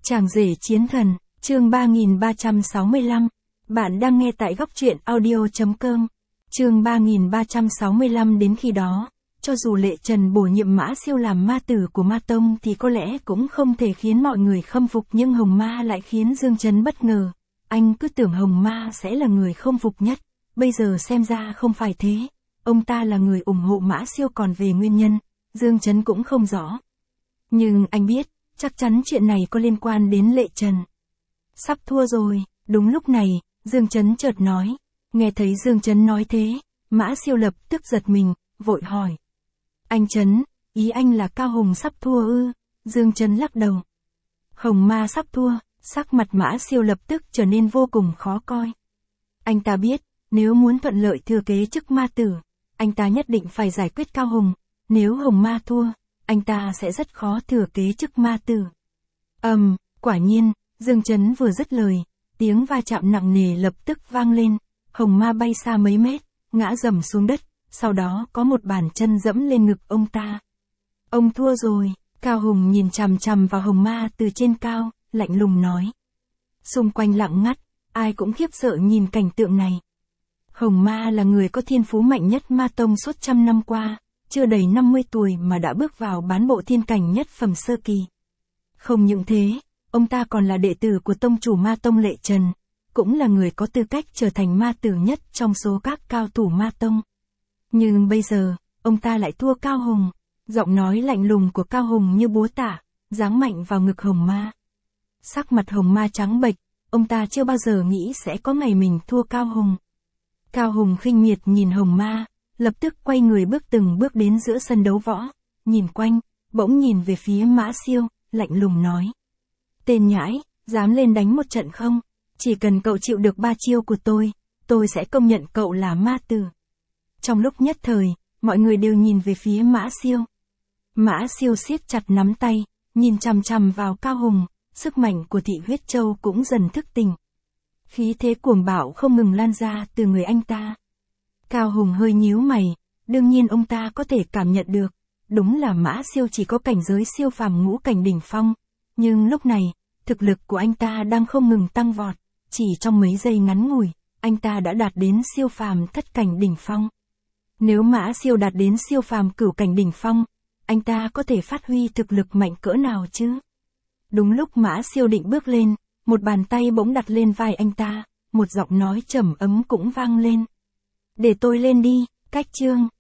Chàng rể chiến thần, chương 3365. Bạn đang nghe tại góc truyện audio.com. Chương 3365. Đến khi đó, cho dù Lệ Trần bổ nhiệm Mã Siêu làm ma tử của Ma Tông thì có lẽ cũng không thể khiến mọi người khâm phục, nhưng Hồng Ma lại khiến Dương Chấn bất ngờ. Anh cứ tưởng Hồng Ma sẽ là người không phục nhất, bây giờ xem ra không phải thế. Ông ta là người ủng hộ Mã Siêu, còn về nguyên nhân, Dương Chấn cũng không rõ. Nhưng anh biết, chắc chắn chuyện này có liên quan đến Lệ Trần. Sắp thua rồi. Đúng lúc này, Dương Chấn chợt nói. Nghe thấy Dương Chấn nói thế, Mã Siêu lập tức giật mình, vội hỏi. Anh Chấn, ý anh là Cao Hùng sắp thua ư? Dương Chấn lắc đầu. Hồng Ma sắp thua. Sắc mặt Mã Siêu lập tức trở nên vô cùng khó coi. Anh ta biết, nếu muốn thuận lợi thừa kế chức ma tử, anh ta nhất định phải giải quyết Cao Hùng. Nếu Hồng Ma thua, anh ta sẽ rất khó thừa kế chức ma tử. Quả nhiên, Dương Chấn vừa dứt lời, tiếng va chạm nặng nề lập tức vang lên. Hồng Ma bay xa mấy mét, ngã rầm xuống đất, sau đó có một bàn chân dẫm lên ngực ông ta. Ông thua rồi. Cao Hùng nhìn chằm chằm vào Hồng Ma từ trên cao, lạnh lùng nói. Xung quanh lặng ngắt, ai cũng khiếp sợ nhìn cảnh tượng này. Hồng Ma là người có thiên phú mạnh nhất Ma Tông suốt trăm năm qua, chưa đầy 50 tuổi mà đã bước vào bán bộ thiên cảnh nhất phẩm sơ kỳ. Không những thế, ông ta còn là đệ tử của tông chủ Ma Tông Lệ Trần, cũng là người có tư cách trở thành ma tử nhất trong số các cao thủ Ma Tông. Nhưng bây giờ, ông ta lại thua Cao Hùng. Giọng nói lạnh lùng của Cao Hùng như búa tạ, giáng mạnh vào ngực Hồng Ma. Sắc mặt Hồng Ma trắng bệch, ông ta chưa bao giờ nghĩ sẽ có ngày mình thua Cao Hùng. Cao Hùng khinh miệt nhìn Hồng Ma, lập tức quay người bước từng bước đến giữa sân đấu võ, nhìn quanh, bỗng nhìn về phía Mã Siêu, lạnh lùng nói. Tên nhãi, dám lên đánh một trận không? Chỉ cần cậu chịu được 3 chiêu của tôi sẽ công nhận cậu là ma tử. Trong lúc nhất thời, mọi người đều nhìn về phía Mã Siêu. Mã Siêu siết chặt nắm tay, nhìn chằm chằm vào Cao Hùng, sức mạnh của Thị Huyết Châu cũng dần thức tỉnh. Khí thế cuồng bạo không ngừng lan ra từ người anh ta. Cao Hùng hơi nhíu mày, đương nhiên ông ta có thể cảm nhận được, đúng là Mã Siêu chỉ có cảnh giới siêu phàm ngũ cảnh đỉnh phong, nhưng lúc này, thực lực của anh ta đang không ngừng tăng vọt, chỉ trong mấy giây ngắn ngủi, anh ta đã đạt đến siêu phàm thất cảnh đỉnh phong. Nếu Mã Siêu đạt đến siêu phàm cửu cảnh đỉnh phong, anh ta có thể phát huy thực lực mạnh cỡ nào chứ? Đúng lúc Mã Siêu định bước lên, một bàn tay bỗng đặt lên vai anh ta, một giọng nói trầm ấm cũng vang lên. Để tôi lên đi, Cách Chương.